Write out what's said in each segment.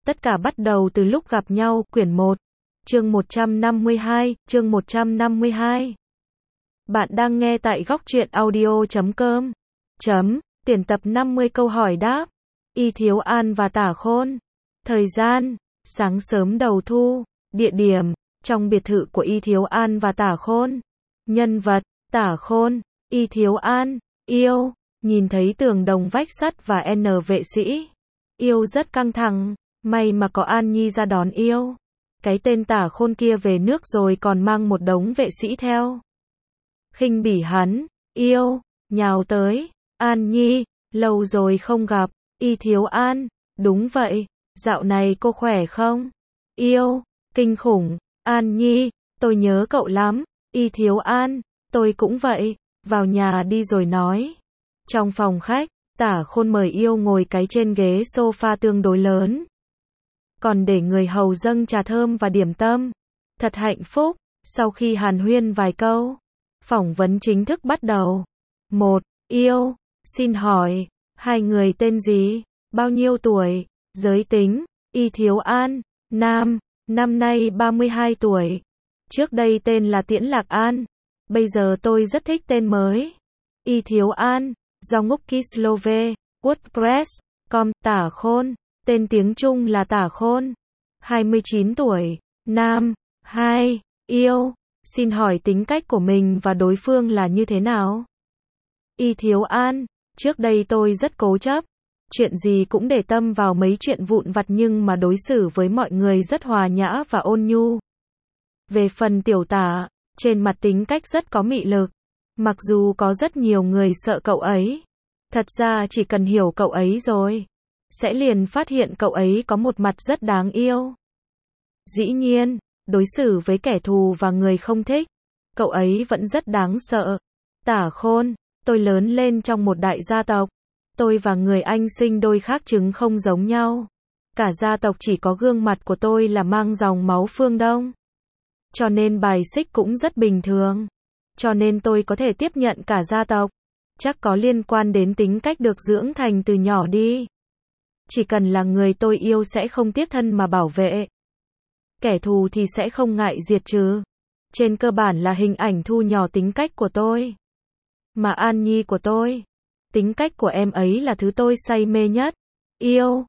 Tất cả bắt đầu từ lúc gặp nhau, quyển 1, chương 152, chương 152. Bạn đang nghe tại góc truyện audio.com. Tiền tập 50 câu hỏi đáp. Y Thiếu An và Tả Khôn. Thời gian, sáng sớm đầu thu. Địa điểm, trong biệt thự của Y Thiếu An và Tả Khôn. Nhân vật, Tả Khôn, Y Thiếu An, yêu, nhìn thấy tường đồng vách sắt và N vệ sĩ. Yêu rất căng thẳng, may mà có An Nhi ra đón yêu. Cái tên Tả Khôn kia về nước rồi còn mang một đống vệ sĩ theo. Khinh bỉ hắn, yêu, nhào tới, An Nhi, lâu rồi không gặp, Y Thiếu An, đúng vậy, dạo này cô khỏe không? Yêu, kinh khủng, An Nhi, tôi nhớ cậu lắm, Y Thiếu An, tôi cũng vậy, vào nhà đi rồi nói. Trong phòng khách, Tả Khôn mời yêu ngồi cái trên ghế sofa tương đối lớn. Còn để người hầu dâng trà thơm và điểm tâm. Thật hạnh phúc, sau khi hàn huyên vài câu, phỏng vấn chính thức bắt đầu. 1. Yêu, xin hỏi, hai người tên gì, bao nhiêu tuổi, giới tính, Y Thiếu An, nam, năm nay 32 tuổi. Trước đây tên là Tiễn Lạc An, bây giờ tôi rất thích tên mới. Y Thiếu An, do ngốc Kislove, WordPress.com, Tả Khôn, tên tiếng Trung là Tả Khôn. 29 tuổi, nam, 2, yêu, xin hỏi tính cách của mình và đối phương là như thế nào? Y Thiếu An, trước đây tôi rất cố chấp, chuyện gì cũng để tâm vào mấy chuyện vụn vặt nhưng mà đối xử với mọi người rất hòa nhã và ôn nhu. Về phần Tiểu Tả, trên mặt tính cách rất có mị lực, mặc dù có rất nhiều người sợ cậu ấy. Thật ra chỉ cần hiểu cậu ấy rồi, sẽ liền phát hiện cậu ấy có một mặt rất đáng yêu. Dĩ nhiên, đối xử với kẻ thù và người không thích, cậu ấy vẫn rất đáng sợ. Tả Khôn, tôi lớn lên trong một đại gia tộc. Tôi và người anh sinh đôi khác trứng không giống nhau. Cả gia tộc chỉ có gương mặt của tôi là mang dòng máu phương Đông. Cho nên bài xích cũng rất bình thường. Cho nên tôi có thể tiếp nhận cả gia tộc. Chắc có liên quan đến tính cách được dưỡng thành từ nhỏ đi. Chỉ cần là người tôi yêu sẽ không tiếc thân mà bảo vệ. Kẻ thù thì sẽ không ngại diệt trừ. Trên cơ bản là hình ảnh thu nhỏ tính cách của tôi. Mà An Nhi của tôi, tính cách của em ấy là thứ tôi say mê nhất. Yêu,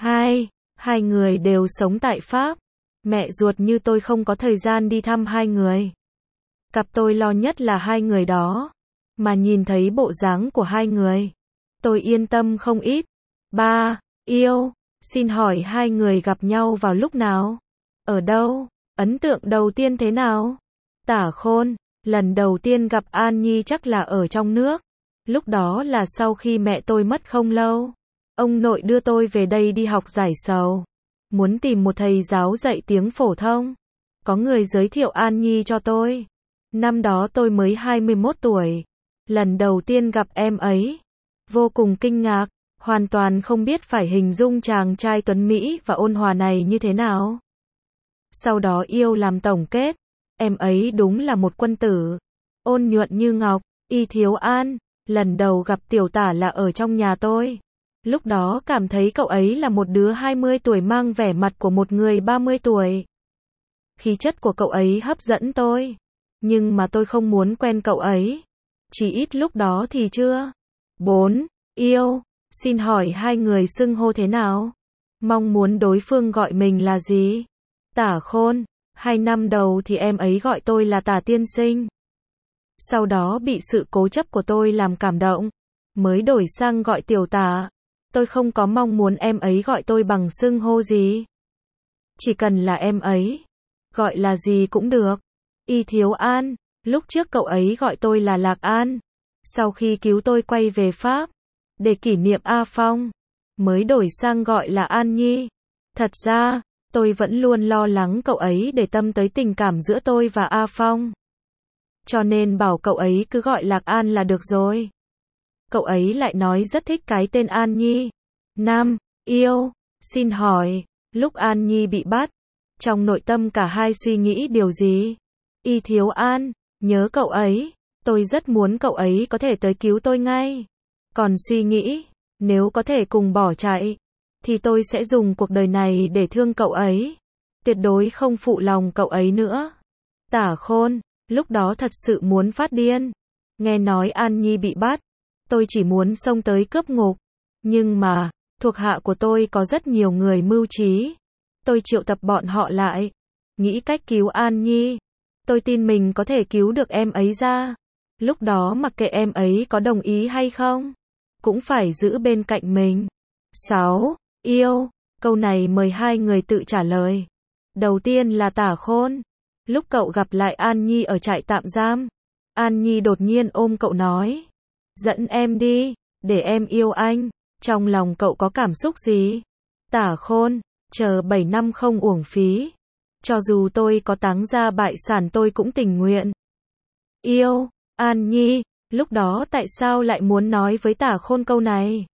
hai người đều sống tại Pháp. Mẹ ruột như tôi không có thời gian đi thăm hai người. Cặp tôi lo nhất là hai người đó. Mà nhìn thấy bộ dáng của hai người, tôi yên tâm không ít. 3. Yêu, xin hỏi hai người gặp nhau vào lúc nào? Ở đâu? Ấn tượng đầu tiên thế nào? Tả Khôn, lần đầu tiên gặp An Nhi chắc là ở trong nước. Lúc đó là sau khi mẹ tôi mất không lâu. Ông nội đưa tôi về đây đi học giải sầu. Muốn tìm một thầy giáo dạy tiếng phổ thông. Có người giới thiệu An Nhi cho tôi. Năm đó tôi mới 21 tuổi. Lần đầu tiên gặp em ấy. Vô cùng kinh ngạc. Hoàn toàn không biết phải hình dung chàng trai tuấn Mỹ và ôn hòa này như thế nào. Sau đó yêu làm tổng kết. Em ấy đúng là một quân tử. Ôn nhuận như ngọc. Y Thiếu An, lần đầu gặp Tiểu Tả là ở trong nhà tôi. Lúc đó cảm thấy cậu ấy là một đứa 20 tuổi mang vẻ mặt của một người 30 tuổi. Khí chất của cậu ấy hấp dẫn tôi. Nhưng mà tôi không muốn quen cậu ấy. Chỉ ít lúc đó thì chưa. 4. Yêu, xin hỏi hai người xưng hô thế nào? Mong muốn đối phương gọi mình là gì? Tả Khôn, 2 năm đầu thì em ấy gọi tôi là Tả tiên sinh. Sau đó bị sự cố chấp của tôi làm cảm động, mới đổi sang gọi Tiểu Tả. Tôi không có mong muốn em ấy gọi tôi bằng xưng hô gì. Chỉ cần là em ấy, gọi là gì cũng được. Y Thiếu An, lúc trước cậu ấy gọi tôi là Lạc An. Sau khi cứu tôi quay về Pháp, để kỷ niệm A Phong, mới đổi sang gọi là An Nhi. Thật ra, tôi vẫn luôn lo lắng cậu ấy để tâm tới tình cảm giữa tôi và A Phong. Cho nên bảo cậu ấy cứ gọi Lạc An là được rồi. Cậu ấy lại nói rất thích cái tên An Nhi. 5. Yêu, xin hỏi, lúc An Nhi bị bắt, trong nội tâm cả hai suy nghĩ điều gì? Y Thiếu An, nhớ cậu ấy, tôi rất muốn cậu ấy có thể tới cứu tôi ngay. Còn suy nghĩ, nếu có thể cùng bỏ chạy, thì tôi sẽ dùng cuộc đời này để thương cậu ấy. Tuyệt đối không phụ lòng cậu ấy nữa. Tả Khôn, lúc đó thật sự muốn phát điên. Nghe nói An Nhi bị bắt, tôi chỉ muốn xông tới cướp ngục. Nhưng mà, thuộc hạ của tôi có rất nhiều người mưu trí. Tôi triệu tập bọn họ lại, nghĩ cách cứu An Nhi. Tôi tin mình có thể cứu được em ấy ra. Lúc đó mặc kệ em ấy có đồng ý hay không, cũng phải giữ bên cạnh mình. 6. Yêu. Câu này mời hai người tự trả lời. Đầu tiên là Tả Khôn. Lúc cậu gặp lại An Nhi ở trại tạm giam, An Nhi đột nhiên ôm cậu nói, dẫn em đi, để em yêu anh. Trong lòng cậu có cảm xúc gì? Tả Khôn, chờ 7 năm không uổng phí. Cho dù tôi có táng gia bại sản tôi cũng tình nguyện. Yêu. An Nhi, lúc đó tại sao lại muốn nói với Tả Khôn câu này?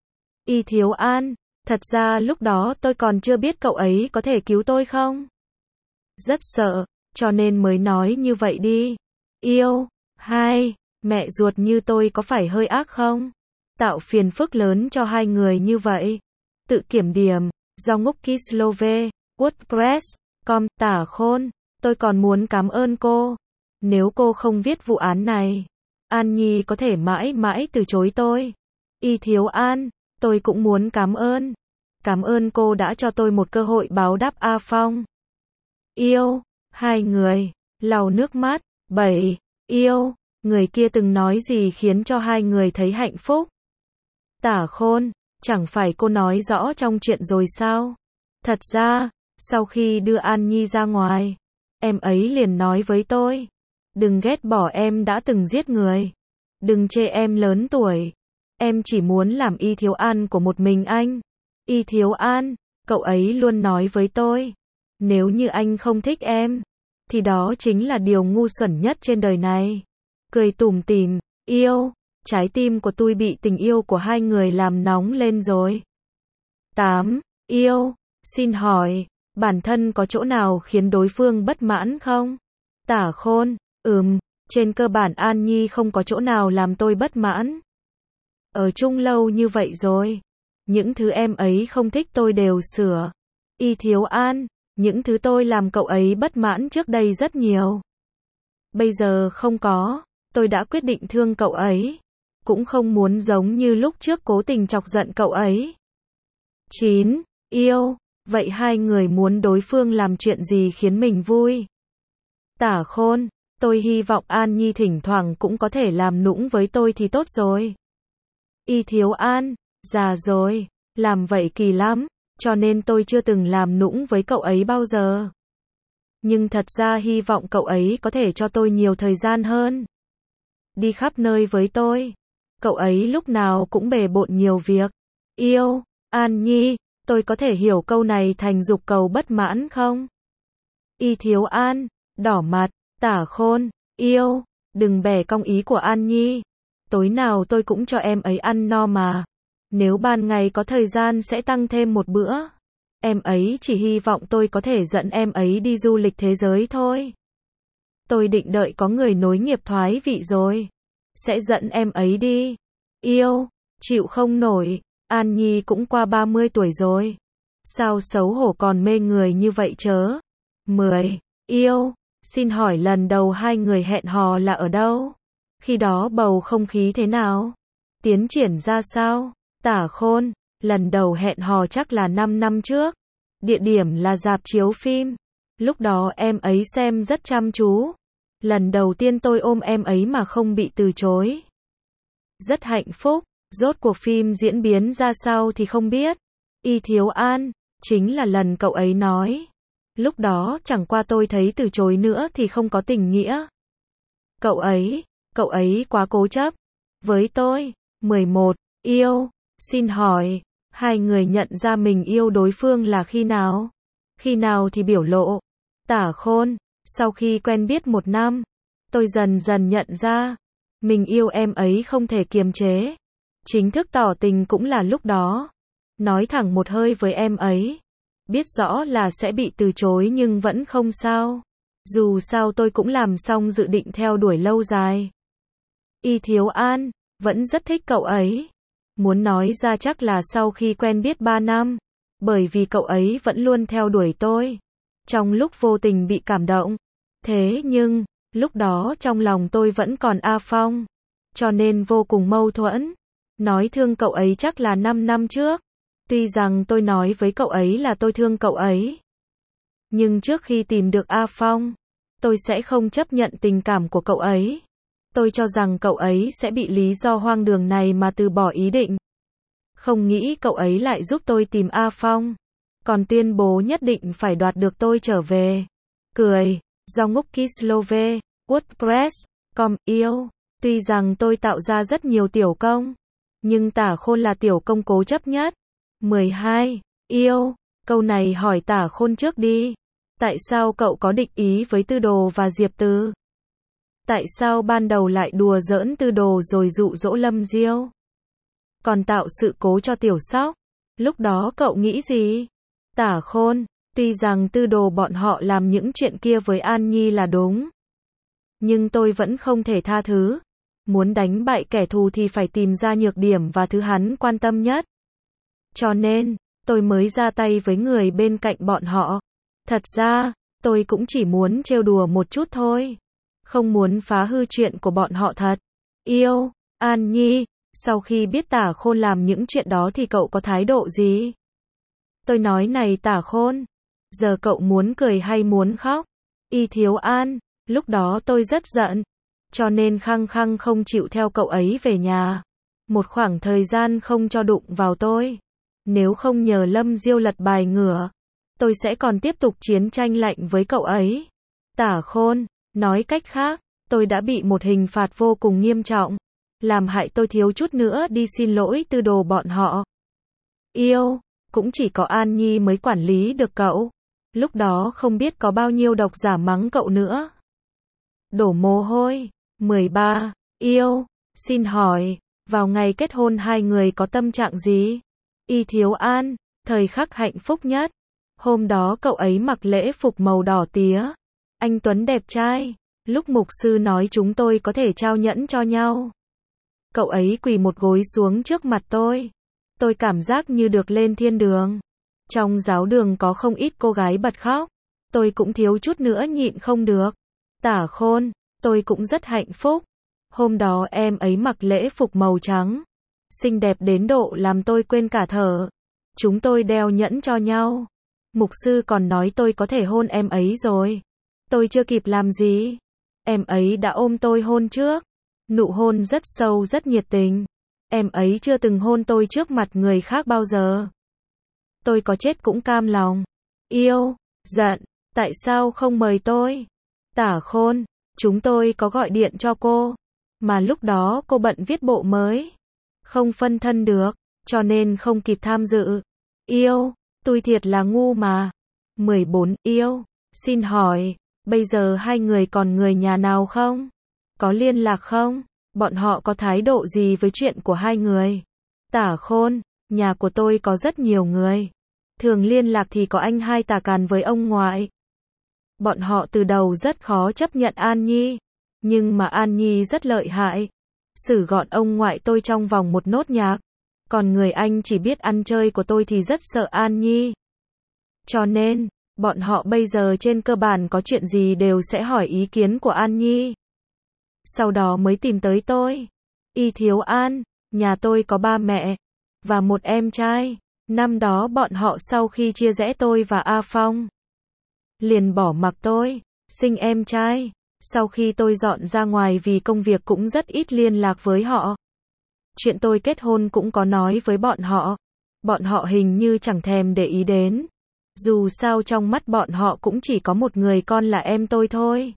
Y Thiếu An, thật ra lúc đó tôi còn chưa biết cậu ấy có thể cứu tôi không? Rất sợ, cho nên mới nói như vậy đi. Yêu. 2. Mẹ ruột như tôi có phải hơi ác không? Tạo phiền phức lớn cho hai người như vậy. Tự kiểm điểm, do Ngốc Kislove, WordPress.com, Tả Khôn, tôi còn muốn cảm ơn cô. Nếu cô không viết vụ án này, An Nhi có thể mãi mãi từ chối tôi. Y Thiếu An, tôi cũng muốn cảm ơn. Cảm ơn cô đã cho tôi một cơ hội báo đáp A Phong. Yêu. Hai người, lau nước mắt. 7. Yêu. Người kia từng nói gì khiến cho hai người thấy hạnh phúc? Tả Khôn, chẳng phải cô nói rõ trong chuyện rồi sao? Thật ra, sau khi đưa An Nhi ra ngoài, em ấy liền nói với tôi, đừng ghét bỏ em đã từng giết người. Đừng chê em lớn tuổi. Em chỉ muốn làm Y Thiếu An của một mình anh. Y Thiếu An, cậu ấy luôn nói với tôi, nếu như anh không thích em, thì đó chính là điều ngu xuẩn nhất trên đời này. Cười tủm tỉm. Yêu. Trái tim của tôi bị tình yêu của hai người làm nóng lên rồi. 8. Yêu. Xin hỏi, bản thân có chỗ nào khiến đối phương bất mãn không? Tả Khôn, trên cơ bản An Nhi không có chỗ nào làm tôi bất mãn. Ở chung lâu như vậy rồi, những thứ em ấy không thích tôi đều sửa. Y Thiếu An, những thứ tôi làm cậu ấy bất mãn trước đây rất nhiều. Bây giờ không có, tôi đã quyết định thương cậu ấy. Cũng không muốn giống như lúc trước cố tình chọc giận cậu ấy. 9. Yêu. Vậy hai người muốn đối phương làm chuyện gì khiến mình vui? Tả Khôn, tôi hy vọng An Nhi thỉnh thoảng cũng có thể làm nũng với tôi thì tốt rồi. Y Thiếu An, già rồi, làm vậy kỳ lắm, cho nên tôi chưa từng làm nũng với cậu ấy bao giờ. Nhưng thật ra hy vọng cậu ấy có thể cho tôi nhiều thời gian hơn. Đi khắp nơi với tôi. Cậu ấy lúc nào cũng bề bộn nhiều việc. Yêu. An Nhi, tôi có thể hiểu câu này thành dục cầu bất mãn không? Y Thiếu An, đỏ mặt. Tả Khôn, yêu, đừng bẻ cong ý của An Nhi. Tối nào tôi cũng cho em ấy ăn no mà. Nếu ban ngày có thời gian sẽ tăng thêm một bữa. Em ấy chỉ hy vọng tôi có thể dẫn em ấy đi du lịch thế giới thôi. Tôi định đợi có người nối nghiệp thoái vị rồi, sẽ dẫn em ấy đi. Yêu, chịu không nổi, An Nhi cũng qua 30 tuổi rồi. Sao xấu hổ còn mê người như vậy chớ? 10. Yêu, xin hỏi lần đầu hai người hẹn hò là ở đâu? Khi đó bầu không khí thế nào? Tiến triển ra sao? Tả Khôn, lần đầu hẹn hò chắc là 5 năm trước. Địa điểm là rạp chiếu phim. Lúc đó em ấy xem rất chăm chú. Lần đầu tiên tôi ôm em ấy mà không bị từ chối. Rất hạnh phúc, rốt cuộc phim diễn biến ra sao thì không biết. Y Thiếu An, chính là lần cậu ấy nói. Lúc đó chẳng qua tôi thấy từ chối nữa thì không có tình nghĩa. Cậu ấy quá cố chấp. Với tôi. 11. Yêu, xin hỏi, hai người nhận ra mình yêu đối phương là khi nào? Khi nào thì biểu lộ? Tả Khôn, sau khi quen biết 1 năm, tôi dần dần nhận ra, mình yêu em ấy không thể kiềm chế. Chính thức tỏ tình cũng là lúc đó. Nói thẳng một hơi với em ấy. Biết rõ là sẽ bị từ chối nhưng vẫn không sao. Dù sao tôi cũng làm xong dự định theo đuổi lâu dài. Y Thiếu An, vẫn rất thích cậu ấy. Muốn nói ra chắc là sau khi quen biết 3 năm. Bởi vì cậu ấy vẫn luôn theo đuổi tôi. Trong lúc vô tình bị cảm động. Thế nhưng, lúc đó trong lòng tôi vẫn còn A Phong. Cho nên vô cùng mâu thuẫn. Nói thương cậu ấy chắc là 5 năm trước. Tuy rằng tôi nói với cậu ấy là tôi thương cậu ấy. Nhưng trước khi tìm được A Phong, tôi sẽ không chấp nhận tình cảm của cậu ấy. Tôi cho rằng cậu ấy sẽ bị lý do hoang đường này mà từ bỏ ý định. Không nghĩ cậu ấy lại giúp tôi tìm A Phong. Còn tuyên bố nhất định phải đoạt được tôi trở về. Cười, do ngốc Kislove, WordPress.com yêu. Tuy rằng tôi tạo ra rất nhiều tiểu công, nhưng Tả Khôn là tiểu công cố chấp nhất. 12. Yêu. Câu này hỏi Tả Khôn trước đi. Tại sao cậu có định ý với Tư Đồ và Diệp Từ? Tại sao ban đầu lại đùa giỡn Tư Đồ rồi dụ dỗ Lâm Diêu? Còn tạo sự cố cho Tiểu Sóc? Lúc đó cậu nghĩ gì? Tả Khôn, tuy rằng Tư Đồ bọn họ làm những chuyện kia với An Nhi là đúng, nhưng tôi vẫn không thể tha thứ. Muốn đánh bại kẻ thù thì phải tìm ra nhược điểm và thứ hắn quan tâm nhất. Cho nên, tôi mới ra tay với người bên cạnh bọn họ. Thật ra, tôi cũng chỉ muốn trêu đùa một chút thôi. Không muốn phá hư chuyện của bọn họ thật. Yêu, An Nhi, sau khi biết Tả Khôn làm những chuyện đó thì cậu có thái độ gì? Tôi nói này Tả Khôn, giờ cậu muốn cười hay muốn khóc? Y Thiếu An, lúc đó tôi rất giận, cho nên khăng khăng không chịu theo cậu ấy về nhà. Một khoảng thời gian không cho đụng vào tôi. Nếu không nhờ Lâm Diêu lật bài ngửa, tôi sẽ còn tiếp tục chiến tranh lạnh với cậu ấy. Tả Khôn, nói cách khác, tôi đã bị một hình phạt vô cùng nghiêm trọng, làm hại tôi thiếu chút nữa đi xin lỗi Tư Đồ bọn họ. Yêu, cũng chỉ có An Nhi mới quản lý được cậu. Lúc đó không biết có bao nhiêu độc giả mắng cậu nữa. Đổ mồ hôi. 13. Yêu, xin hỏi, vào ngày kết hôn hai người có tâm trạng gì? Y Thiếu An, thời khắc hạnh phúc nhất. Hôm đó cậu ấy mặc lễ phục màu đỏ tía. Anh Tuấn đẹp trai. Lúc mục sư nói chúng tôi có thể trao nhẫn cho nhau, cậu ấy quỳ một gối xuống trước mặt tôi. Tôi cảm giác như được lên thiên đường. Trong giáo đường có không ít cô gái bật khóc. Tôi cũng thiếu chút nữa nhịn không được. Tả Khôn, tôi cũng rất hạnh phúc. Hôm đó em ấy mặc lễ phục màu trắng, xinh đẹp đến độ làm tôi quên cả thở. Chúng tôi đeo nhẫn cho nhau. Mục sư còn nói tôi có thể hôn em ấy rồi. Tôi chưa kịp làm gì, em ấy đã ôm tôi hôn trước. Nụ hôn rất sâu rất nhiệt tình. Em ấy chưa từng hôn tôi trước mặt người khác bao giờ. Tôi có chết cũng cam lòng. Yêu, giận, tại sao không mời tôi? Tả Khôn, chúng tôi có gọi điện cho cô, mà lúc đó cô bận viết bộ mới, không phân thân được, cho nên không kịp tham dự. Yêu, tôi thiệt là ngu mà. 14. Yêu, xin hỏi, bây giờ hai người còn người nhà nào không? Có liên lạc không? Bọn họ có thái độ gì với chuyện của hai người? Tả Khôn, nhà của tôi có rất nhiều người. Thường liên lạc thì có anh hai Tả Càn với ông ngoại. Bọn họ từ đầu rất khó chấp nhận An Nhi. Nhưng mà An Nhi rất lợi hại. Xử gọn ông ngoại tôi trong vòng một nốt nhạc. Còn người anh chỉ biết ăn chơi của tôi thì rất sợ An Nhi. Cho nên, bọn họ bây giờ trên cơ bản có chuyện gì đều sẽ hỏi ý kiến của An Nhi. Sau đó mới tìm tới tôi. Y Thiếu An, nhà tôi có ba mẹ và một em trai. Năm đó bọn họ sau khi chia rẽ tôi và A Phong, liền bỏ mặc tôi, sinh em trai. Sau khi tôi dọn ra ngoài vì công việc cũng rất ít liên lạc với họ. Chuyện tôi kết hôn cũng có nói với bọn họ. Bọn họ hình như chẳng thèm để ý đến. Dù sao trong mắt bọn họ cũng chỉ có một người con là em tôi thôi.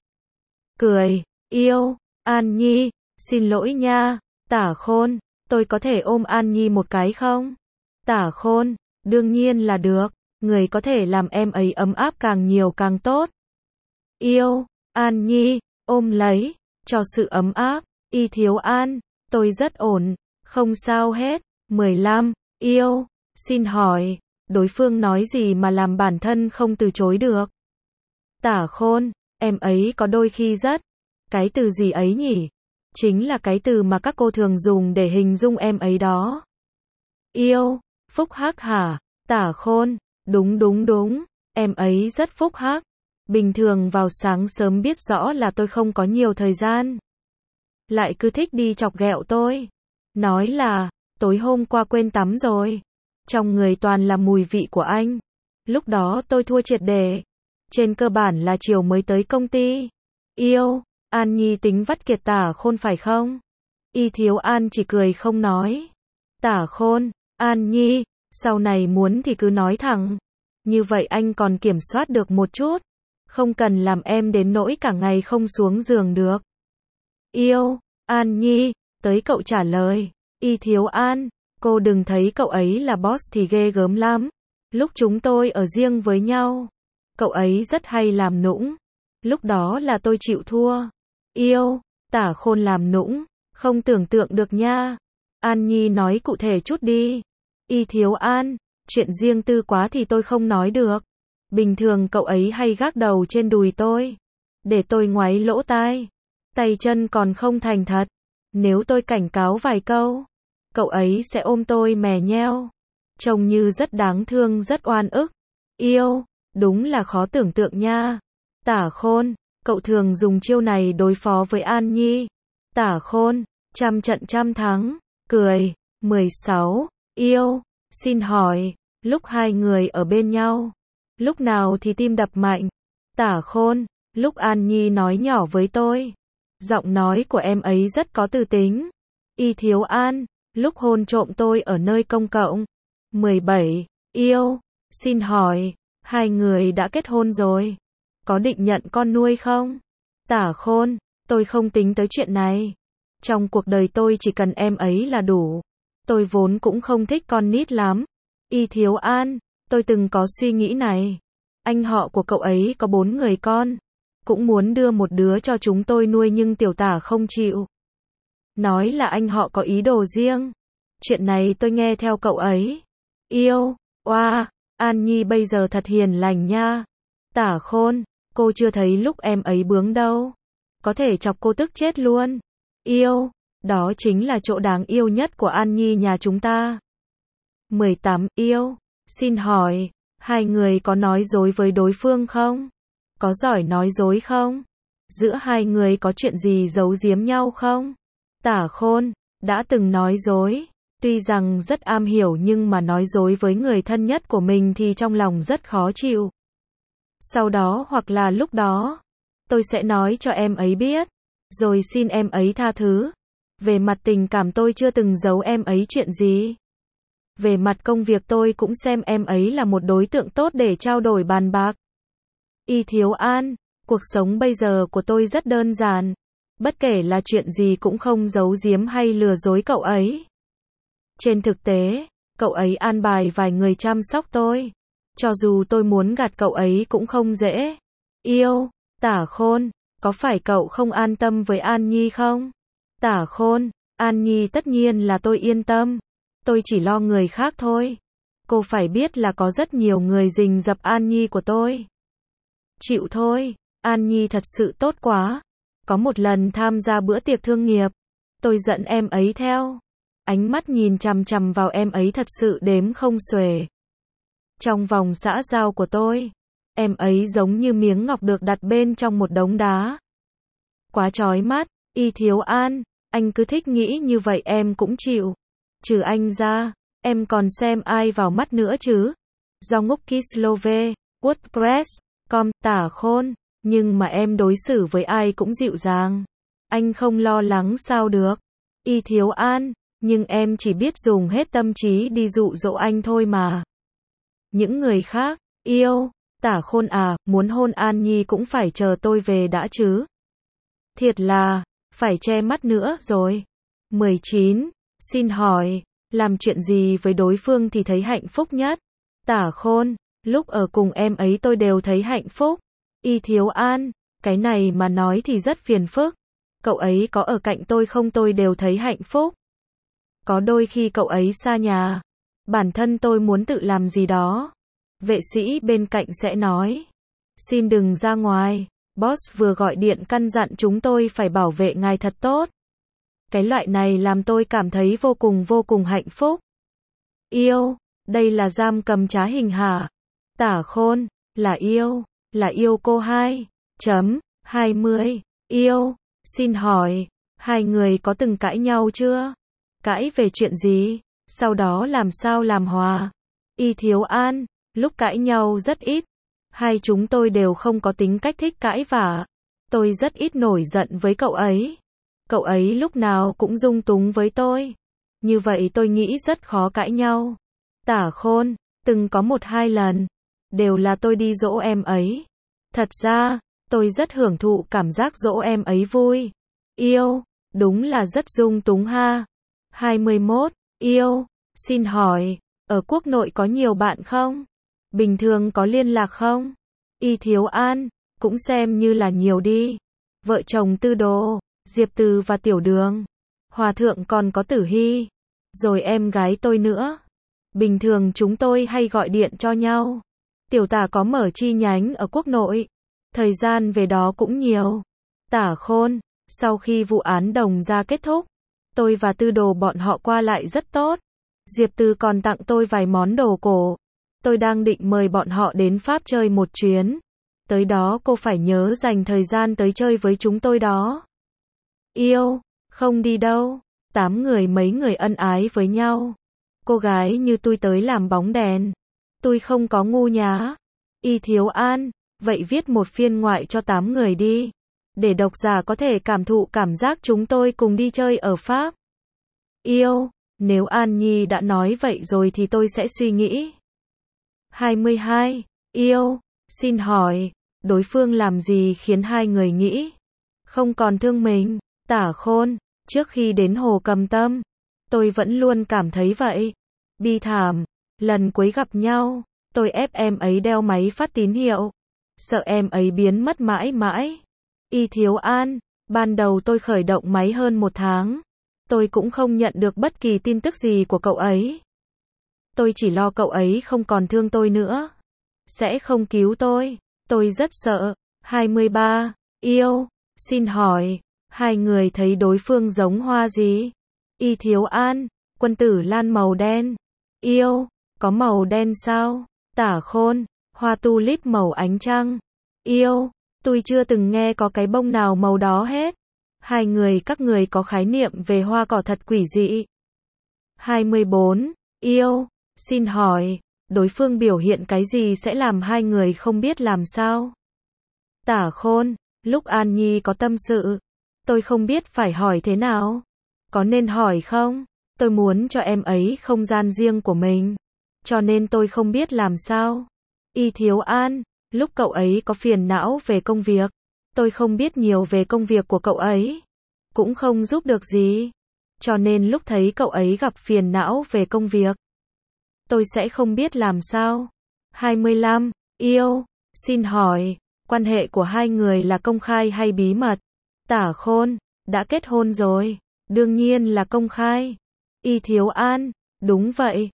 Cười, yêu, An Nhi, xin lỗi nha. Tả Khôn, tôi có thể ôm An Nhi một cái không? Tả Khôn, đương nhiên là được. Người có thể làm em ấy ấm áp càng nhiều càng tốt. Yêu, An Nhi, ôm lấy, cho sự ấm áp. Y Thiếu An, tôi rất ổn, không sao hết. 15. Yêu, xin hỏi, đối phương nói gì mà làm bản thân không từ chối được? Tả Khôn, em ấy có đôi khi rất... Cái từ gì ấy nhỉ? Chính là cái từ mà các cô thường dùng để hình dung em ấy đó. Yêu, phúc hắc hả? Tả Khôn, đúng, em ấy rất phúc hắc. Bình thường vào sáng sớm biết rõ là tôi không có nhiều thời gian. Lại cứ thích đi chọc ghẹo tôi. Nói là, tối hôm qua quên tắm rồi. Trong người toàn là mùi vị của anh. Lúc đó tôi thua triệt để. Trên cơ bản là chiều mới tới công ty. Yêu, An Nhi tính vắt kiệt Tả Khôn phải không? Y Thiếu An chỉ cười không nói. Tả Khôn, An Nhi, sau này muốn thì cứ nói thẳng. Như vậy anh còn kiểm soát được một chút. Không cần làm em đến nỗi cả ngày không xuống giường được. Yêu, An Nhi, tới cậu trả lời. Y Thiếu An, cô đừng thấy cậu ấy là boss thì ghê gớm lắm. Lúc chúng tôi ở riêng với nhau, cậu ấy rất hay làm nũng. Lúc đó là tôi chịu thua. Yêu, Tả Khôn làm nũng, không tưởng tượng được nha. An Nhi nói cụ thể chút đi. Y Thiếu An, chuyện riêng tư quá thì tôi không nói được. Bình thường cậu ấy hay gác đầu trên đùi tôi, để tôi ngoáy lỗ tai. Tay chân còn không thành thật. Nếu tôi cảnh cáo vài câu, cậu ấy sẽ ôm tôi mè nheo. Trông như rất đáng thương, rất oan ức. Yêu, đúng là khó tưởng tượng nha. Tả Khôn, cậu thường dùng chiêu này đối phó với An Nhi. Tả Khôn, trăm trận trăm thắng. Cười. 16. Yêu, xin hỏi, lúc hai người ở bên nhau, lúc nào thì tim đập mạnh? Tả Khôn, lúc An Nhi nói nhỏ với tôi. Giọng nói của em ấy rất có tư tính. Y Thiếu An, lúc hôn trộm tôi ở nơi công cộng. 17. Yêu, xin hỏi, hai người đã kết hôn rồi? Có định nhận con nuôi không? Tả Khôn, tôi không tính tới chuyện này. Trong cuộc đời tôi chỉ cần em ấy là đủ. Tôi vốn cũng không thích con nít lắm. Y Thiếu An, tôi từng có suy nghĩ này. Anh họ của cậu ấy có 4 người con. Cũng muốn đưa một đứa cho chúng tôi nuôi nhưng tiểu Tả không chịu. Nói là anh họ có ý đồ riêng. Chuyện này tôi nghe theo cậu ấy. Yêu, oa, An Nhi bây giờ thật hiền lành nha. Tả Khôn, cô chưa thấy lúc em ấy bướng đâu. Có thể chọc cô tức chết luôn. Yêu, đó chính là chỗ đáng yêu nhất của An Nhi nhà chúng ta. 18. Yêu, xin hỏi, hai người có nói dối với đối phương không? Có giỏi nói dối không? Giữa hai người có chuyện gì giấu giếm nhau không? Tả Khôn, đã từng nói dối. Tuy rằng rất am hiểu nhưng mà nói dối với người thân nhất của mình thì trong lòng rất khó chịu. Sau đó hoặc là lúc đó, tôi sẽ nói cho em ấy biết, rồi xin em ấy tha thứ. Về mặt tình cảm tôi chưa từng giấu em ấy chuyện gì. Về mặt công việc tôi cũng xem em ấy là một đối tượng tốt để trao đổi bàn bạc. Y Thiếu An, cuộc sống bây giờ của tôi rất đơn giản. Bất kể là chuyện gì cũng không giấu giếm hay lừa dối cậu ấy. Trên thực tế, cậu ấy an bài vài người chăm sóc tôi. Cho dù tôi muốn gạt cậu ấy cũng không dễ. Yêu, Tả Khôn, có phải cậu không an tâm với An Nhi không? Tả Khôn, An Nhi tất nhiên là tôi yên tâm. Tôi chỉ lo người khác thôi. Cô phải biết là có rất nhiều người rình rập An Nhi của tôi. Chịu thôi, An Nhi thật sự tốt quá. Có một lần tham gia bữa tiệc thương nghiệp, tôi dẫn em ấy theo. Ánh mắt nhìn chằm chằm vào em ấy thật sự đếm không xuể. Trong vòng xã giao của tôi, em ấy giống như miếng ngọc được đặt bên trong một đống đá. Quá chói mắt. Y Thiếu An, anh cứ thích nghĩ như vậy em cũng chịu. Trừ anh ra, em còn xem ai vào mắt nữa chứ? Do ngốc Kislove, WordPress.com, Tả Khôn, nhưng mà em đối xử với ai cũng dịu dàng. Anh không lo lắng sao được? Y Thiếu An, nhưng em chỉ biết dùng hết tâm trí đi dụ dỗ anh thôi mà. Những người khác, yêu, Tả Khôn à, muốn hôn An Nhi cũng phải chờ tôi về đã chứ. Thiệt là, phải che mắt nữa rồi. 19. Xin hỏi, làm chuyện gì với đối phương thì thấy hạnh phúc nhất? Tả Khôn, lúc ở cùng em ấy tôi đều thấy hạnh phúc. Y Thiếu An, cái này mà nói thì rất phiền phức. Cậu ấy có ở cạnh tôi không tôi đều thấy hạnh phúc. Có đôi khi cậu ấy xa nhà, bản thân tôi muốn tự làm gì đó. Vệ sĩ bên cạnh sẽ nói, xin đừng ra ngoài, boss vừa gọi điện căn dặn chúng tôi phải bảo vệ ngài thật tốt. Cái loại này làm tôi cảm thấy vô cùng hạnh phúc. Yêu, đây là giam cầm trá hình hả? Tả Khôn, là yêu cô 2.20. Yêu, xin hỏi, hai người có từng cãi nhau chưa? Cãi về chuyện gì? Sau đó làm sao làm hòa? Y Thiếu An, lúc cãi nhau rất ít. Hai chúng tôi đều không có tính cách thích cãi vã. Tôi rất ít nổi giận với cậu ấy. Cậu ấy lúc nào cũng dung túng với tôi. Như vậy tôi nghĩ rất khó cãi nhau. Tả Khôn, từng có 1-2 lần. Đều là tôi đi dỗ em ấy. Thật ra, tôi rất hưởng thụ cảm giác dỗ em ấy vui. Yêu, đúng là rất dung túng ha. 21. Yêu, xin hỏi, ở quốc nội có nhiều bạn không? Bình thường có liên lạc không? Y Thiếu An, cũng xem như là nhiều đi. Vợ chồng Tư Đồ, Diệp Từ và Tiểu Đường. Hòa thượng còn có Tử Hy. Rồi em gái tôi nữa. Bình thường chúng tôi hay gọi điện cho nhau. Tiểu Tả có mở chi nhánh ở quốc nội. Thời gian về đó cũng nhiều. Tả Khôn, sau khi vụ án Đồng Gia kết thúc, tôi và Tư Đồ bọn họ qua lại rất tốt. Diệp Từ còn tặng tôi vài món đồ cổ. Tôi đang định mời bọn họ đến Pháp chơi một chuyến. Tới đó cô phải nhớ dành thời gian tới chơi với chúng tôi đó. Yêu, không đi đâu. 8 người mấy người ân ái với nhau. Cô gái như tôi tới làm bóng đèn. Tôi không có ngu nhá. Y Thiếu An, vậy viết một phiên ngoại cho 8 người đi. Để độc giả có thể cảm thụ cảm giác chúng tôi cùng đi chơi ở Pháp. Yêu, nếu An Nhi đã nói vậy rồi thì tôi sẽ suy nghĩ. 22. Yêu, xin hỏi, đối phương làm gì khiến hai người nghĩ không còn thương mình? Tả Khôn, trước khi đến Hồ Cầm Tâm, tôi vẫn luôn cảm thấy vậy. Bi thảm, lần cuối gặp nhau, tôi ép em ấy đeo máy phát tín hiệu. Sợ em ấy biến mất mãi mãi. Y Thiếu An, ban đầu tôi khởi động máy hơn 1 tháng. Tôi cũng không nhận được bất kỳ tin tức gì của cậu ấy. Tôi chỉ lo cậu ấy không còn thương tôi nữa. Sẽ không cứu tôi. Tôi rất sợ. 23. Yêu, xin hỏi, hai người thấy đối phương giống hoa gì? Y Thiếu An, quân tử lan màu đen. Yêu, có màu đen sao? Tả Khôn, hoa tulip màu ánh trăng. Yêu, tôi chưa từng nghe có cái bông nào màu đó hết. Hai người các người có khái niệm về hoa cỏ thật quỷ dị. 24. Yêu, xin hỏi, đối phương biểu hiện cái gì sẽ làm hai người không biết làm sao? Tả Khôn, lúc An Nhi có tâm sự, tôi không biết phải hỏi thế nào. Có nên hỏi không? Tôi muốn cho em ấy không gian riêng của mình. Cho nên tôi không biết làm sao. Y Thiếu An, lúc cậu ấy có phiền não về công việc, tôi không biết nhiều về công việc của cậu ấy. Cũng không giúp được gì. Cho nên lúc thấy cậu ấy gặp phiền não về công việc, tôi sẽ không biết làm sao. 25. Yêu, xin hỏi, quan hệ của hai người là công khai hay bí mật? Tả Khôn, đã kết hôn rồi. Đương nhiên là công khai. Y Thiếu An, đúng vậy.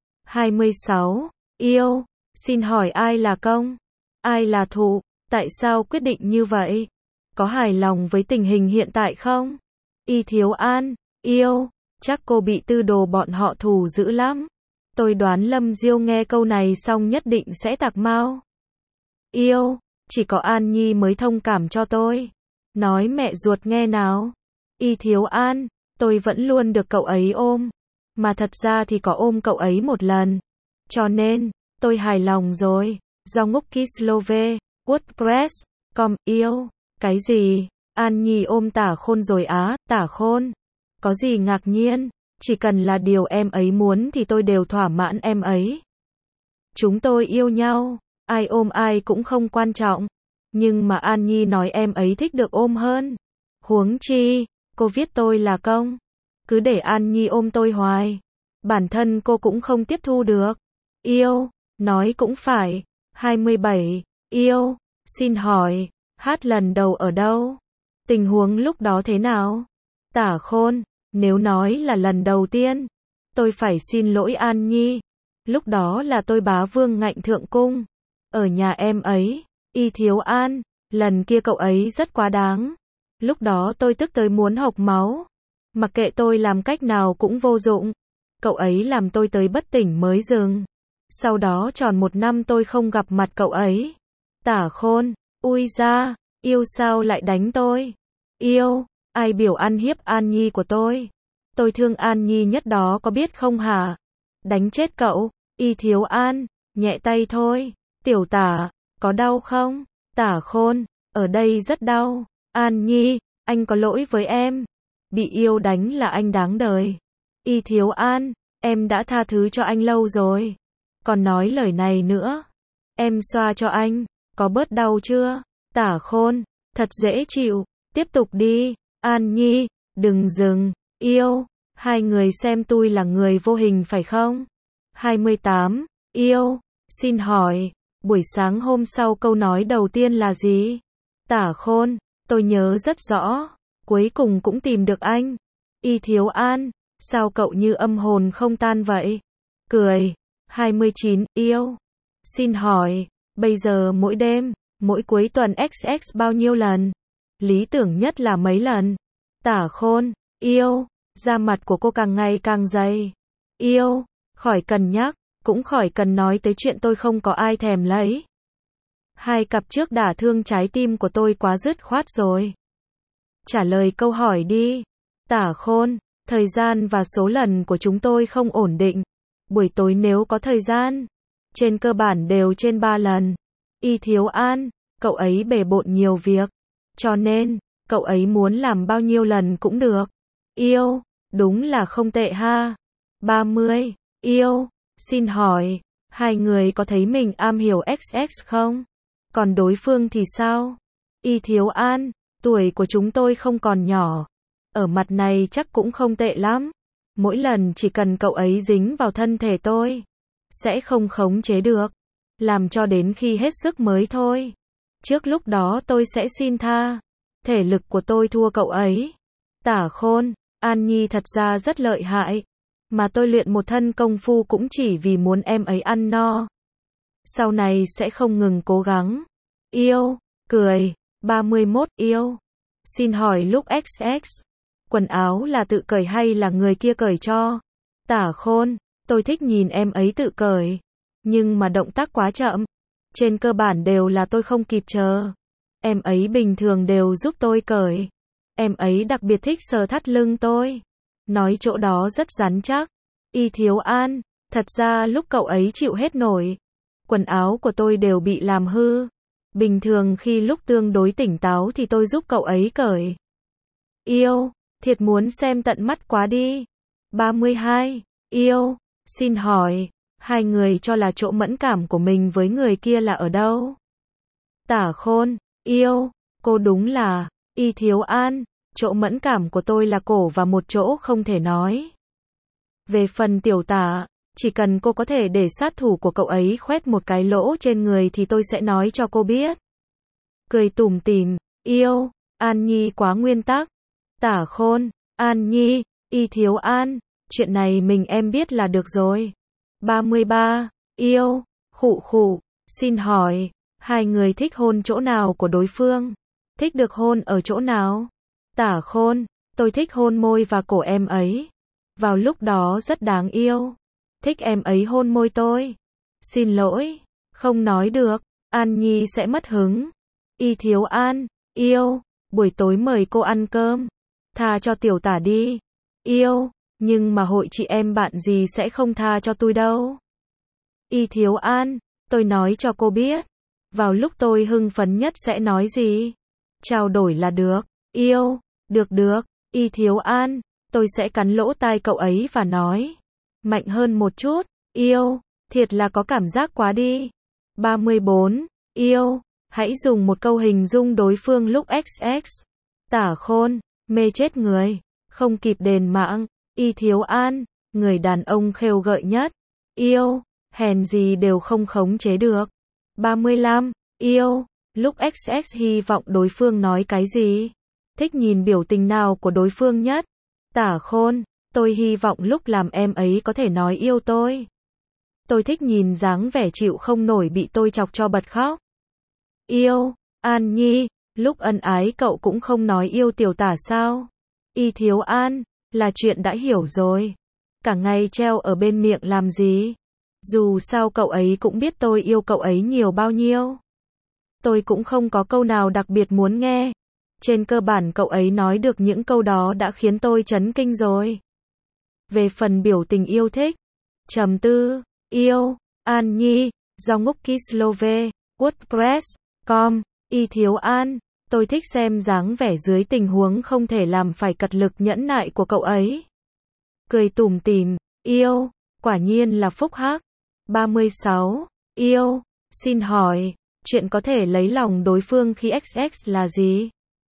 26. Yêu, xin hỏi ai là công? Ai là thụ? Tại sao quyết định như vậy? Có hài lòng với tình hình hiện tại không? Y Thiếu An, yêu, chắc cô bị Tư Đồ bọn họ thù dữ lắm. Tôi đoán Lâm Diêu nghe câu này xong nhất định sẽ tạc mau. Yêu, chỉ có An Nhi mới thông cảm cho tôi. Nói mẹ ruột nghe nào. Y Thiếu An, tôi vẫn luôn được cậu ấy ôm. Mà thật ra thì có ôm cậu ấy một lần. Cho nên, tôi hài lòng rồi. Do Ngúc Kislove, WordPress.com, yêu. Cái gì? An Nhi ôm Tả Khôn rồi á? Tả Khôn, có gì ngạc nhiên? Chỉ cần là điều em ấy muốn thì tôi đều thỏa mãn em ấy. Chúng tôi yêu nhau, ai ôm ai cũng không quan trọng. Nhưng mà An Nhi nói em ấy thích được ôm hơn. Huống chi, cô viết tôi là công. Cứ để An Nhi ôm tôi hoài. Bản thân cô cũng không tiếp thu được. Yêu, nói cũng phải. 27. Yêu, xin hỏi, hát lần đầu ở đâu? Tình huống lúc đó thế nào? Tả Khôn, nếu nói là lần đầu tiên, tôi phải xin lỗi An Nhi. Lúc đó là tôi bá vương ngạnh thượng cung. Ở nhà em ấy. Y Thiếu An, lần kia cậu ấy rất quá đáng. Lúc đó tôi tức tới muốn hộc máu. Mặc kệ tôi làm cách nào cũng vô dụng. cậu ấy làm tôi tới bất tỉnh mới dừng. Sau đó tròn 1 năm tôi không gặp mặt cậu ấy. Tả Khôn, ui da, yêu sao lại đánh tôi? Yêu, ai biểu ăn hiếp An Nhi của tôi? Tôi thương An Nhi nhất đó có biết không hả? Đánh chết cậu, Y Thiếu An, nhẹ tay thôi. Tiểu Tả, có đau không? Tả Khôn, ở đây rất đau. An Nhi, anh có lỗi với em. Bị yêu đánh là anh đáng đời. Y Thiếu An, em đã tha thứ cho anh lâu rồi. Còn nói lời này nữa. Em xoa cho anh, có bớt đau chưa? Tả Khôn, thật dễ chịu, tiếp tục đi. An Nhi, đừng dừng. Yêu, hai người xem tôi là người vô hình phải không? 28. Yêu, xin hỏi, buổi sáng hôm sau câu nói đầu tiên là gì? Tả Khôn, tôi nhớ rất rõ, cuối cùng cũng tìm được anh. Y Thiếu An, sao cậu như âm hồn không tan vậy? Cười. 29. Yêu, xin hỏi, bây giờ mỗi đêm, mỗi cuối tuần XX bao nhiêu lần? Lý tưởng nhất là mấy lần? Tả Khôn, yêu, da mặt của cô càng ngày càng dày. Yêu, khỏi cần nhắc, cũng khỏi cần nói tới chuyện tôi không có ai thèm lấy. Hai cặp trước đả thương trái tim của tôi quá dứt khoát rồi. Trả lời câu hỏi đi. Tả Khôn, thời gian và số lần của chúng tôi không ổn định. Buổi tối nếu có thời gian, trên cơ bản đều trên 3 lần. Y Thiếu An, cậu ấy bề bộn nhiều việc, cho nên, cậu ấy muốn làm bao nhiêu lần cũng được. Yêu, đúng là không tệ ha. 30. Yêu, xin hỏi, hai người có thấy mình am hiểu XX không? Còn đối phương thì sao? Y Thiếu An, tuổi của chúng tôi không còn nhỏ. Ở mặt này chắc cũng không tệ lắm. Mỗi lần chỉ cần cậu ấy dính vào thân thể tôi, sẽ không khống chế được. Làm cho đến khi hết sức mới thôi. Trước lúc đó tôi sẽ xin tha. Thể lực của tôi thua cậu ấy. Tả Khôn, An Nhi thật ra rất lợi hại. Mà tôi luyện một thân công phu cũng chỉ vì muốn em ấy ăn no. Sau này sẽ không ngừng cố gắng. Yêu, cười. 31. Yêu, xin hỏi lúc XX, quần áo là tự cởi hay là người kia cởi cho? Tả Khôn, tôi thích nhìn em ấy tự cởi. Nhưng mà động tác quá chậm. Trên cơ bản đều là tôi không kịp chờ. Em ấy bình thường đều giúp tôi cởi. Em ấy đặc biệt thích sờ thắt lưng tôi. Nói chỗ đó rất rắn chắc. Y Thiếu An, thật ra lúc cậu ấy chịu hết nổi, quần áo của tôi đều bị làm hư. Bình thường khi lúc tương đối tỉnh táo thì tôi giúp cậu ấy cởi. Yêu, thiệt muốn xem tận mắt quá đi. 32. Yêu, xin hỏi, hai người cho là chỗ mẫn cảm của mình với người kia là ở đâu? Tả Khôn, yêu, cô đúng là. Y Thiếu An, chỗ mẫn cảm của tôi là cổ và một chỗ không thể nói. Về phần Tiểu Tả, chỉ cần cô có thể để sát thủ của cậu ấy khoét một cái lỗ trên người thì tôi sẽ nói cho cô biết. Cười tủm tỉm, yêu, An Nhi quá nguyên tắc. Tả Khôn, An Nhi, Y Thiếu An, chuyện này mình em biết là được rồi. 33. Yêu, khụ khụ, xin hỏi, hai người thích hôn chỗ nào của đối phương? Thích được hôn ở chỗ nào? Tả Khôn, tôi thích hôn môi và cổ em ấy. Vào lúc đó rất đáng yêu. Thích em ấy hôn môi tôi. Xin lỗi, không nói được, An Nhi sẽ mất hứng. Y Thiếu An, yêu, buổi tối mời cô ăn cơm. Tha cho Tiểu Tả đi. Yêu, nhưng mà hội chị em bạn gì sẽ không tha cho tôi đâu. Y Thiếu An, tôi nói cho cô biết. Vào lúc tôi hưng phấn nhất sẽ nói gì? Trao đổi là được. Yêu, được được, Y Thiếu An, tôi sẽ cắn lỗ tai cậu ấy và nói. Mạnh hơn một chút. Yêu, thiệt là có cảm giác quá đi. 34. Yêu, hãy dùng một câu hình dung đối phương lúc XX. Tả Khôn, mê chết người, không kịp đền mạng. Y Thiếu An, người đàn ông khêu gợi nhất. Yêu, hèn gì đều không khống chế được. 35. Yêu, lúc XX hy vọng đối phương nói cái gì? Thích nhìn biểu tình nào của đối phương nhất? Tả Khôn, tôi hy vọng lúc làm em ấy có thể nói yêu tôi. Tôi thích nhìn dáng vẻ chịu không nổi bị tôi chọc cho bật khóc. Yêu, An Nhi, lúc ân ái cậu cũng không nói yêu Tiểu Tả sao? Y Thiếu An, là chuyện đã hiểu rồi. cả ngày treo ở bên miệng làm gì? Dù sao cậu ấy cũng biết tôi yêu cậu ấy nhiều bao nhiêu. Tôi cũng không có câu nào đặc biệt muốn nghe. Trên cơ bản cậu ấy nói được những câu đó đã khiến tôi chấn kinh rồi. Về phần biểu tình yêu thích, trầm tư, yêu, An Nhi, do Ngúc Kislove, WordPress.com, Y Thiếu An, tôi thích xem dáng vẻ dưới tình huống không thể làm phải cật lực nhẫn nại của cậu ấy. Cười tủm tỉm, yêu, quả nhiên là phúc hắc. 36, yêu, xin hỏi, chuyện có thể lấy lòng đối phương khi XX là gì?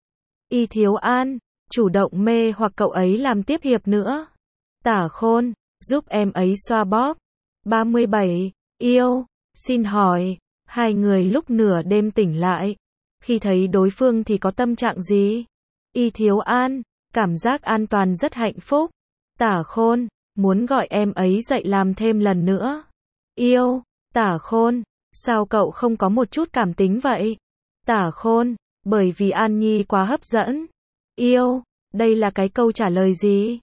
Y Thiếu An, chủ động mê hoặc cậu ấy làm tiếp hiệp nữa. Tả Khôn, giúp em ấy xoa bóp. 37, yêu, xin hỏi, hai người lúc nửa đêm tỉnh lại, khi thấy đối phương thì có tâm trạng gì? Y Thiếu An, cảm giác an toàn rất hạnh phúc. Tả Khôn, muốn gọi em ấy dậy làm thêm lần nữa. Yêu, Tả Khôn, sao cậu không có một chút cảm tính vậy? Tả Khôn, bởi vì An Nhi quá hấp dẫn. Yêu, đây là cái câu trả lời gì?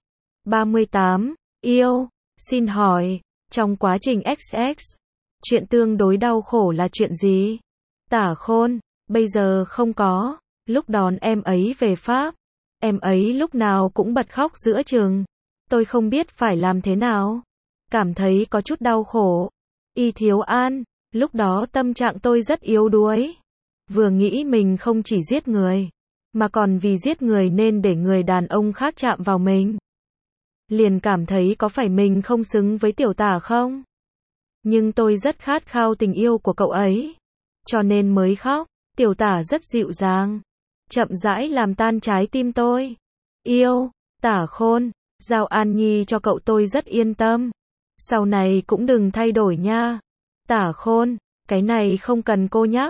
38, yêu, xin hỏi, trong quá trình XX, chuyện tương đối đau khổ là chuyện gì? Tả Khôn, bây giờ không có, lúc đón em ấy về Pháp, em ấy lúc nào cũng bật khóc giữa chừng. Tôi không biết phải làm thế nào. Cảm thấy có chút đau khổ. Y Thiếu An, lúc đó tâm trạng tôi rất yếu đuối. Vừa nghĩ mình không chỉ giết người, mà còn vì giết người nên để người đàn ông khác chạm vào mình. Liền cảm thấy có phải mình không xứng với tiểu tả không? Nhưng tôi rất khát khao tình yêu của cậu ấy. Cho nên mới khóc. Tiểu tả rất dịu dàng. Chậm rãi làm tan trái tim tôi. Yêu, Tả Khôn, giao An Nhi cho cậu tôi rất yên tâm. Sau này cũng đừng thay đổi nha. Tả Khôn, cái này không cần cô nhắc.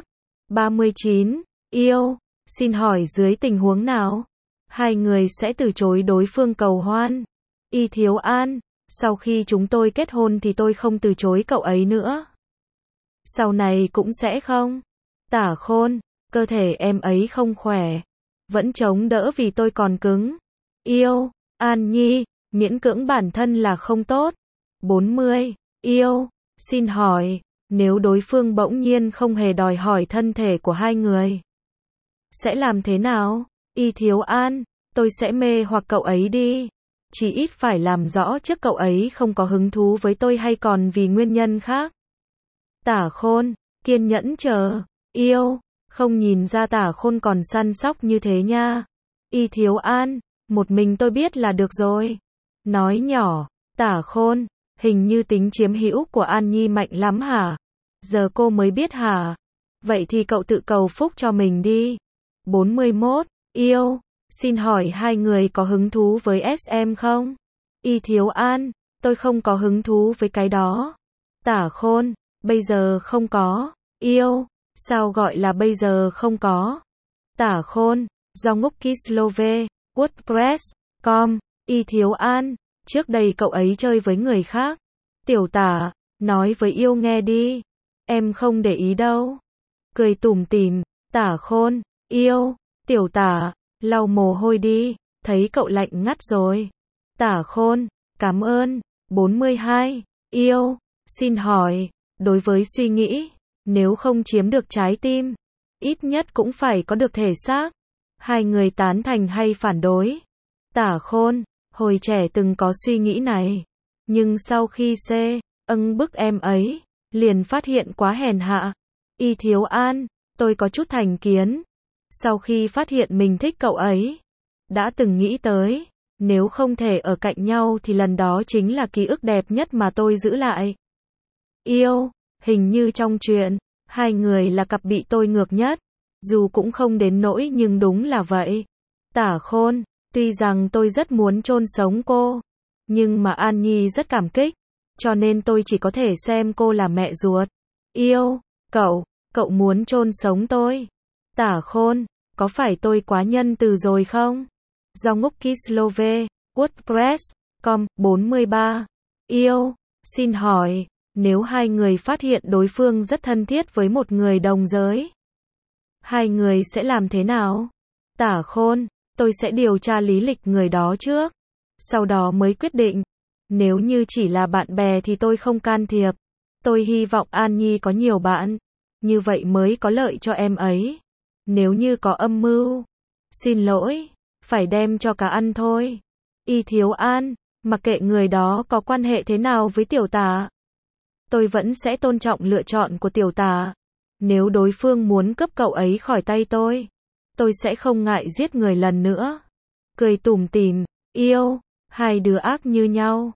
39, yêu, xin hỏi dưới tình huống nào, hai người sẽ từ chối đối phương cầu hoan? Y Thiếu An, sau khi chúng tôi kết hôn thì tôi không từ chối cậu ấy nữa. Sau này cũng sẽ không. Tả Khôn, cơ thể em ấy không khỏe, vẫn chống đỡ vì tôi còn cứng. Yêu, An Nhi, miễn cưỡng bản thân là không tốt. 40, yêu, xin hỏi, nếu đối phương bỗng nhiên không hề đòi hỏi thân thể của hai người, sẽ làm thế nào? Y Thiếu An, tôi sẽ mê hoặc cậu ấy đi. Chỉ ít phải làm rõ trước cậu ấy không có hứng thú với tôi hay còn vì nguyên nhân khác. Tả Khôn, kiên nhẫn chờ. Yêu, không nhìn ra Tả Khôn còn săn sóc như thế nha. Y Thiếu An, một mình tôi biết là được rồi. Nói nhỏ, Tả Khôn, hình như tính chiếm hữu của An Nhi mạnh lắm hả? Giờ cô mới biết hả? Vậy thì cậu tự cầu phúc cho mình đi. 41, yêu, xin hỏi hai người có hứng thú với SM không? Y Thiếu An, tôi không có hứng thú với cái đó. Tả Khôn, bây giờ không có. Yêu, sao gọi là bây giờ không có? Tả Khôn, do Ngúc Kislove, WordPress.com, Y Thiếu An, trước đây cậu ấy chơi với người khác. Tiểu tả, nói với yêu nghe đi. Em không để ý đâu. Cười tủm tỉm, Tả Khôn, yêu, tiểu tả, lau mồ hôi đi, thấy cậu lạnh ngắt rồi. Tả Khôn, cảm ơn. 42, yêu, xin hỏi, đối với suy nghĩ, nếu không chiếm được trái tim, ít nhất cũng phải có được thể xác. Hai người tán thành hay phản đối? Tả Khôn, hồi trẻ từng có suy nghĩ này, nhưng sau khi bức em ấy, liền phát hiện quá hèn hạ. Y Thiếu An, tôi có chút thành kiến. Sau khi phát hiện mình thích cậu ấy, đã từng nghĩ tới, nếu không thể ở cạnh nhau thì lần đó chính là ký ức đẹp nhất mà tôi giữ lại. Yêu, hình như trong chuyện, hai người là cặp bị tôi ngược nhất. Dù cũng không đến nỗi nhưng đúng là vậy. Tả Khôn, tuy rằng tôi rất muốn chôn sống cô, nhưng mà An Nhi rất cảm kích, cho nên tôi chỉ có thể xem cô là mẹ ruột. Yêu, cậu muốn chôn sống tôi. Tả Khôn, có phải tôi quá nhân từ rồi không? Do Ngúc Kislove, WordPress.com, 43. Yêu, xin hỏi, nếu hai người phát hiện đối phương rất thân thiết với một người đồng giới, hai người sẽ làm thế nào? Tả Khôn, tôi sẽ điều tra lý lịch người đó trước, sau đó mới quyết định. Nếu như chỉ là bạn bè thì tôi không can thiệp. Tôi hy vọng An Nhi có nhiều bạn. Như vậy mới có lợi cho em ấy. Nếu như có âm mưu, xin lỗi, phải đem cho cá ăn thôi. Y Thiếu An, mặc kệ người đó có quan hệ thế nào với tiểu tả, tôi vẫn sẽ tôn trọng lựa chọn của tiểu tả. Nếu đối phương muốn cướp cậu ấy khỏi tay tôi sẽ không ngại giết người lần nữa. Cười tủm tỉm, yêu, hai đứa ác như nhau.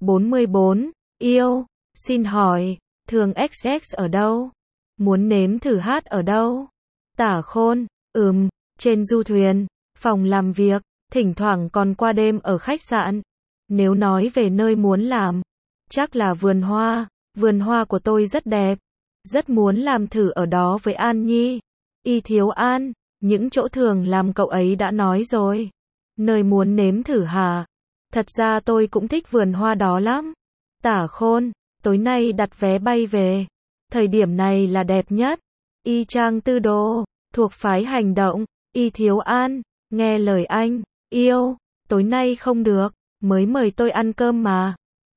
44, yêu, xin hỏi, thường XX ở đâu? Muốn nếm thử hát ở đâu? Tả Khôn, trên du thuyền, phòng làm việc, thỉnh thoảng còn qua đêm ở khách sạn. Nếu nói về nơi muốn làm, chắc là vườn hoa của tôi rất đẹp. Rất muốn làm thử ở đó với An Nhi. Y Thiếu An, những chỗ thường làm cậu ấy đã nói rồi. Nơi muốn nếm thử hả? Thật ra tôi cũng thích vườn hoa đó lắm. Tả Khôn, tối nay đặt vé bay về. Thời điểm này là đẹp nhất. Y Trang Tư Đồ, thuộc phái hành động. Y Thiếu An, nghe lời anh, yêu, tối nay không được, mới mời tôi ăn cơm mà.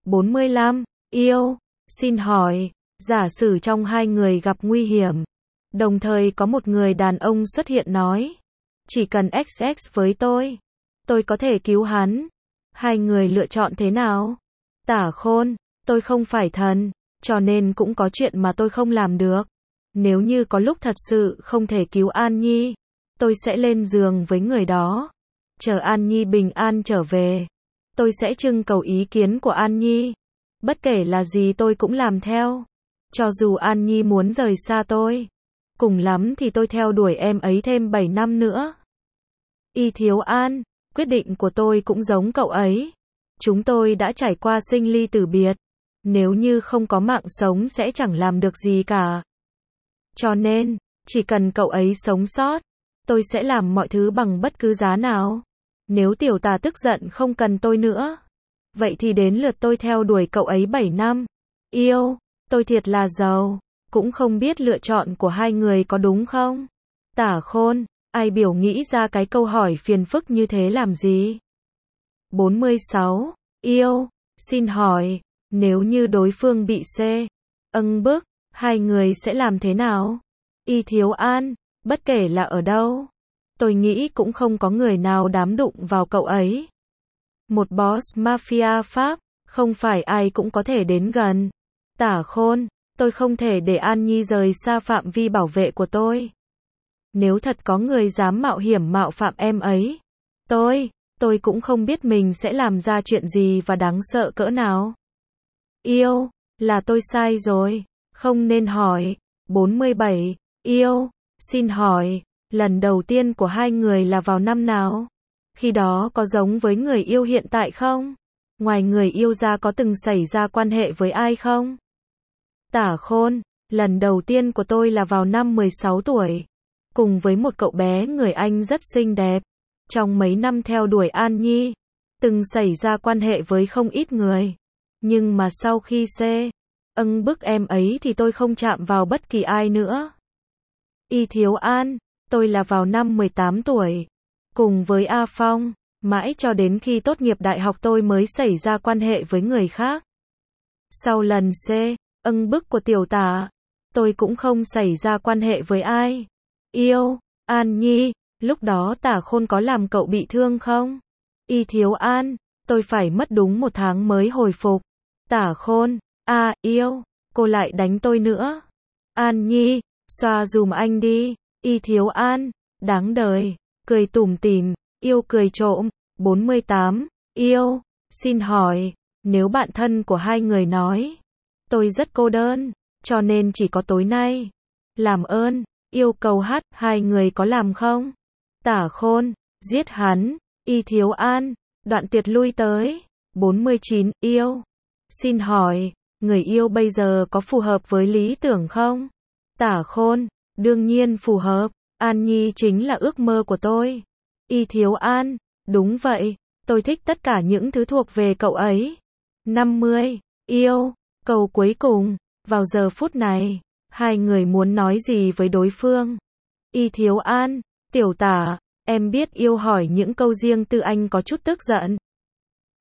45, yêu, xin hỏi, giả sử trong hai người gặp nguy hiểm, đồng thời có một người đàn ông xuất hiện nói, chỉ cần XX với tôi có thể cứu hắn. Hai người lựa chọn thế nào? Tả Khôn, tôi không phải thần, cho nên cũng có chuyện mà tôi không làm được. Nếu như có lúc thật sự không thể cứu An Nhi, tôi sẽ lên giường với người đó. Chờ An Nhi bình an trở về, tôi sẽ trưng cầu ý kiến của An Nhi. Bất kể là gì tôi cũng làm theo. Cho dù An Nhi muốn rời xa tôi, cùng lắm thì tôi theo đuổi em ấy thêm 7 năm nữa. Y Thiếu An, quyết định của tôi cũng giống cậu ấy. Chúng tôi đã trải qua sinh ly tử biệt. Nếu như không có mạng sống sẽ chẳng làm được gì cả. Cho nên, chỉ cần cậu ấy sống sót, tôi sẽ làm mọi thứ bằng bất cứ giá nào. Nếu tiểu tà tức giận không cần tôi nữa, vậy thì đến lượt tôi theo đuổi cậu ấy 7 năm. Yêu, tôi thiệt là giàu, cũng không biết lựa chọn của hai người có đúng không? Tả Khôn, ai biểu nghĩ ra cái câu hỏi phiền phức như thế làm gì? 46, yêu, xin hỏi, nếu như đối phương bị bức, hai người sẽ làm thế nào? Y Thiếu An, bất kể là ở đâu, tôi nghĩ cũng không có người nào dám đụng vào cậu ấy. Một boss mafia Pháp, không phải ai cũng có thể đến gần. Tả Khôn, tôi không thể để An Nhi rời xa phạm vi bảo vệ của tôi. Nếu thật có người dám mạo hiểm mạo phạm em ấy, tôi cũng không biết mình sẽ làm ra chuyện gì và đáng sợ cỡ nào. Yêu, là tôi sai rồi, không nên hỏi. 47, yêu, xin hỏi, lần đầu tiên của hai người là vào năm nào? Khi đó có giống với người yêu hiện tại không? Ngoài người yêu ra có từng xảy ra quan hệ với ai không? Tả Khôn, lần đầu tiên của tôi là vào năm 16 tuổi. Cùng với một cậu bé người Anh rất xinh đẹp. Trong mấy năm theo đuổi An Nhi, từng xảy ra quan hệ với không ít người. Nhưng mà sau khi bức em ấy thì tôi không chạm vào bất kỳ ai nữa. Y Thiếu An, tôi là vào năm 18 tuổi. Cùng với A Phong, mãi cho đến khi tốt nghiệp đại học tôi mới xảy ra quan hệ với người khác. Sau lần bức của tiểu tả, tôi cũng không xảy ra quan hệ với ai. Yêu, An Nhi, lúc đó Tả Khôn có làm cậu bị thương không? Y Thiếu An, tôi phải mất đúng 1 tháng mới hồi phục. Tả Khôn, yêu, cô lại đánh tôi nữa. An Nhi, xoa dùm anh đi. Y Thiếu An, đáng đời, cười tủm tỉm, yêu cười trộm. 48, yêu, xin hỏi, nếu bạn thân của hai người nói, tôi rất cô đơn, cho nên chỉ có tối nay, làm ơn, yêu cầu hát, hai người có làm không? Tả Khôn, giết hắn. Y Thiếu An, đoạn tiệt lui tới. 49, yêu, xin hỏi, người yêu bây giờ có phù hợp với lý tưởng không? Tả Khôn, đương nhiên phù hợp, An Nhi chính là ước mơ của tôi. Y Thiếu An, đúng vậy, tôi thích tất cả những thứ thuộc về cậu ấy. 50, yêu, câu cuối cùng, vào giờ phút này, hai người muốn nói gì với đối phương? Y Thiếu An, tiểu tả, em biết yêu hỏi những câu riêng tư anh có chút tức giận.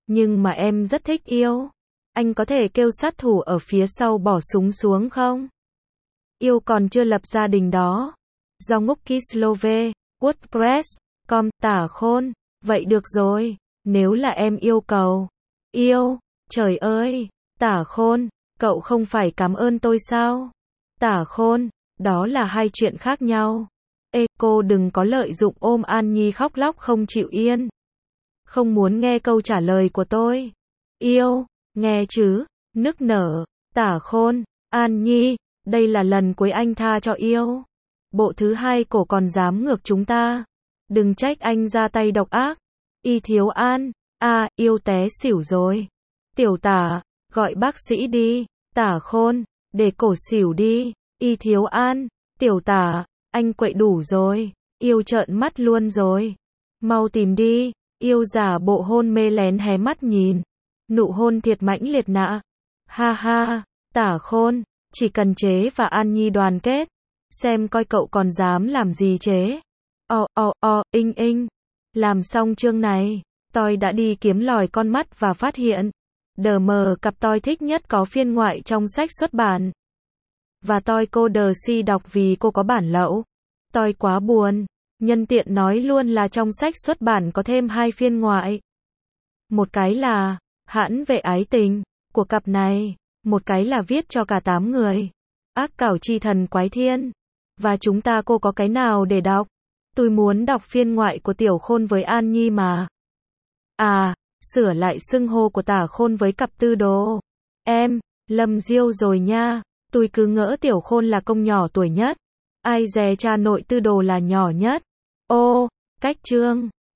Nhưng mà em rất thích yêu. Anh có thể kêu sát thủ ở phía sau bỏ súng xuống không? Yêu còn chưa lập gia đình đó. Do ngốc Kislove, WordPress.com, Tả Khôn. Vậy được rồi, nếu là em yêu cầu. Yêu, trời ơi, Tả Khôn, cậu không phải cảm ơn tôi sao? Tả Khôn, đó là hai chuyện khác nhau. Ê, cô đừng có lợi dụng ôm An Nhi khóc lóc không chịu yên. Không muốn nghe câu trả lời của tôi. Yêu, nghe chứ, nức nở, Tả Khôn, An Nhi, đây là lần cuối anh tha cho yêu. Bộ thứ hai cổ còn dám ngược chúng ta. Đừng trách anh ra tay độc ác. Y Thiếu An, yêu té xỉu rồi. Tiểu Tả, gọi bác sĩ đi. Tả Khôn, để cổ xỉu đi. Y Thiếu An, Tiểu Tả, anh quậy đủ rồi. Yêu trợn mắt luôn rồi. Mau tìm đi. Yêu giả bộ hôn mê lén hé mắt nhìn. Nụ hôn thiệt mãnh liệt nạ. Ha ha, Tả Khôn, chỉ cần chế và An Nhi đoàn kết. Xem coi cậu còn dám làm gì chế. Inh. Làm xong chương này, tôi đã đi kiếm lòi con mắt và phát hiện. Đờ mờ cặp tôi thích nhất có phiên ngoại trong sách xuất bản. Và tôi cô đờ si đọc vì cô có bản lậu. Tôi quá buồn. Nhân tiện nói luôn là trong sách xuất bản có thêm 2 phiên ngoại. Một cái là Hãn vệ ái tình của cặp này, một cái là viết cho cả 8 người. Ác cảo chi thần quái thiên. Và chúng ta cô có cái nào để đọc? Tôi muốn đọc phiên ngoại của Tiểu Khôn với An Nhi mà. Sửa lại xưng hô của Tả Khôn với cặp tư đồ. Em, Lâm Diêu rồi nha. Tôi cứ ngỡ Tiểu Khôn là công nhỏ tuổi nhất. Ai dè cha nội tư đồ là nhỏ nhất. Cách chương.